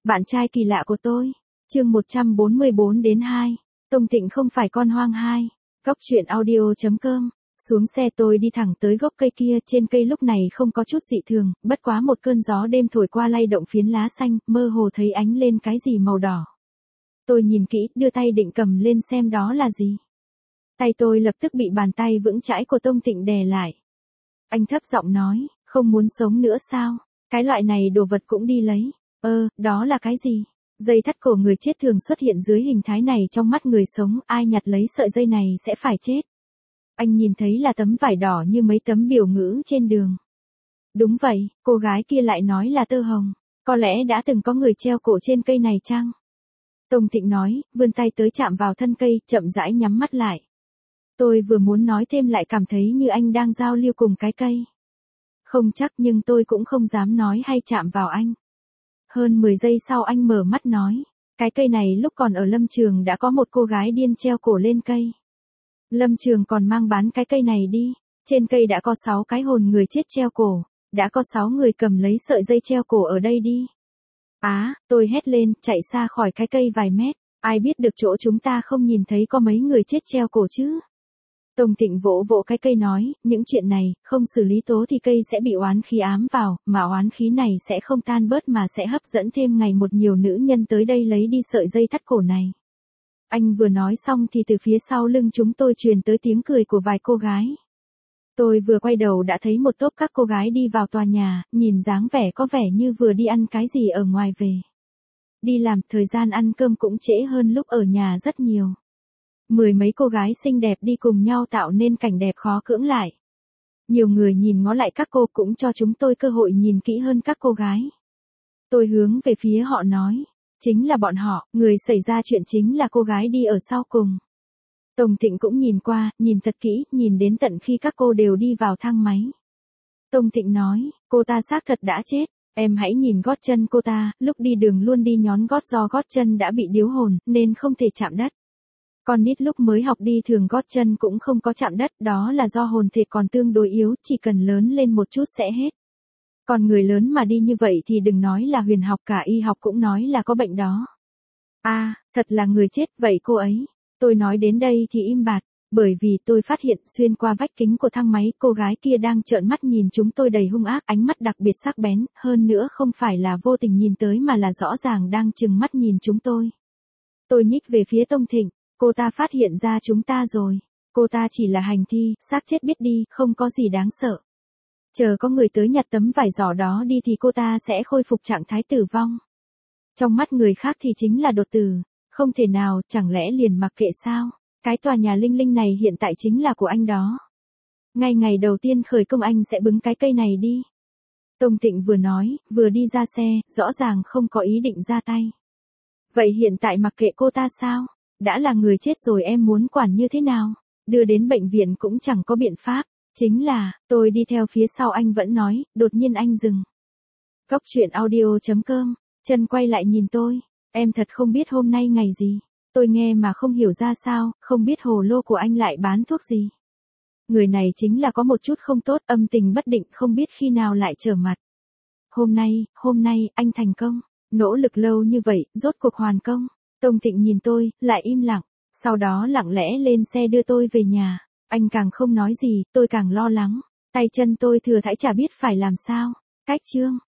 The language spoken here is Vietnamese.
Bạn trai kỳ lạ của tôi. Chương 144 đến 2. Tông Thịnh không phải con hoang 2. Góc truyện audio.com. Xuống xe tôi đi thẳng tới gốc cây kia, trên cây lúc này không có chút dị thường, bất quá một cơn gió đêm thổi qua lay động phiến lá xanh, mơ hồ thấy ánh lên cái gì màu đỏ. Tôi nhìn kỹ, đưa tay định cầm lên xem đó là gì. Tay tôi lập tức bị bàn tay vững chãi của Tông Thịnh đè lại. Anh thấp giọng nói, không muốn sống nữa sao? Cái loại này đồ vật cũng đi lấy. Đó là cái gì? Dây thắt cổ người chết thường xuất hiện dưới hình thái này trong mắt người sống, ai nhặt lấy sợi dây này sẽ phải chết. Anh nhìn thấy là tấm vải đỏ như mấy tấm biểu ngữ trên đường. Đúng vậy, cô gái kia lại nói là tơ hồng. Có lẽ đã từng có người treo cổ trên cây này chăng? Tông Thịnh nói, vươn tay tới chạm vào thân cây, chậm rãi nhắm mắt lại. Tôi vừa muốn nói thêm lại cảm thấy như anh đang giao lưu cùng cái cây. Không chắc nhưng tôi cũng không dám nói hay chạm vào anh. Hơn 10 giây sau anh mở mắt nói, cái cây này lúc còn ở Lâm Trường đã có một cô gái điên treo cổ lên cây. Lâm Trường còn mang bán cái cây này đi, trên cây đã có 6 cái hồn người chết treo cổ, đã có 6 người cầm lấy sợi dây treo cổ ở đây đi. Tôi hét lên, chạy xa khỏi cái cây vài mét, ai biết được chỗ chúng ta không nhìn thấy có mấy người chết treo cổ chứ. Tông Thịnh vỗ vỗ cái cây nói, những chuyện này, không xử lý tố thì cây sẽ bị oán khí ám vào, mà oán khí này sẽ không tan bớt mà sẽ hấp dẫn thêm ngày một nhiều nữ nhân tới đây lấy đi sợi dây thắt cổ này. Anh vừa nói xong thì từ phía sau lưng chúng tôi truyền tới tiếng cười của vài cô gái. Tôi vừa quay đầu đã thấy một tốp các cô gái đi vào tòa nhà, nhìn dáng vẻ có vẻ như vừa đi ăn cái gì ở ngoài về. Đi làm, thời gian ăn cơm cũng trễ hơn lúc ở nhà rất nhiều. 10 mấy cô gái xinh đẹp đi cùng nhau tạo nên cảnh đẹp khó cưỡng lại. Nhiều người nhìn ngó lại các cô cũng cho chúng tôi cơ hội nhìn kỹ hơn các cô gái. Tôi hướng về phía họ nói, chính là bọn họ, người xảy ra chuyện chính là cô gái đi ở sau cùng. Tông Thịnh cũng nhìn qua, nhìn thật kỹ, nhìn đến tận khi các cô đều đi vào thang máy. Tông Thịnh nói, cô ta xác thật đã chết, em hãy nhìn gót chân cô ta, lúc đi đường luôn đi nhón gót do gót chân đã bị điếu hồn, nên không thể chạm đất. Con nít lúc mới học đi thường gót chân cũng không có chạm đất, đó là do hồn thể còn tương đối yếu, chỉ cần lớn lên một chút sẽ hết. Còn người lớn mà đi như vậy thì đừng nói là huyền học, cả y học cũng nói là có bệnh đó. Thật là người chết, vậy cô ấy. Tôi nói đến đây thì im bặt, bởi vì tôi phát hiện xuyên qua vách kính của thang máy cô gái kia đang trợn mắt nhìn chúng tôi đầy hung ác, ánh mắt đặc biệt sắc bén, hơn nữa không phải là vô tình nhìn tới mà là rõ ràng đang trừng mắt nhìn chúng tôi. Tôi nhích về phía Tông Thịnh, cô ta phát hiện ra chúng ta rồi. Cô ta chỉ là hành thi, xác chết biết đi, không có gì đáng sợ. Chờ có người tới nhặt tấm vải giỏ đó đi thì cô ta sẽ khôi phục trạng thái tử vong. Trong mắt người khác thì chính là đột tử. Không thể nào, chẳng lẽ liền mặc kệ sao? Cái tòa nhà linh linh này hiện tại chính là của anh đó. Ngay ngày đầu tiên khởi công anh sẽ bứng cái cây này đi. Tông Thịnh vừa nói, vừa đi ra xe, rõ ràng không có ý định ra tay. Vậy hiện tại mặc kệ cô ta sao? Đã là người chết rồi em muốn quản như thế nào? Đưa đến bệnh viện cũng chẳng có biện pháp. Chính là, tôi đi theo phía sau anh vẫn nói, đột nhiên anh dừng. Góc truyện audio.com, chân quay lại nhìn tôi. Em thật không biết hôm nay ngày gì. Tôi nghe mà không hiểu ra sao, không biết hồ lô của anh lại bán thuốc gì. Người này chính là có một chút không tốt, âm tình bất định, không biết khi nào lại trở mặt. Hôm nay, anh thành công. Nỗ lực lâu như vậy, rốt cuộc hoàn công. Tông Thịnh nhìn tôi, lại im lặng. Sau đó lặng lẽ lên xe đưa tôi về nhà. Anh càng không nói gì, tôi càng lo lắng. Tay chân tôi thừa thãi chả biết phải làm sao. Cách chương.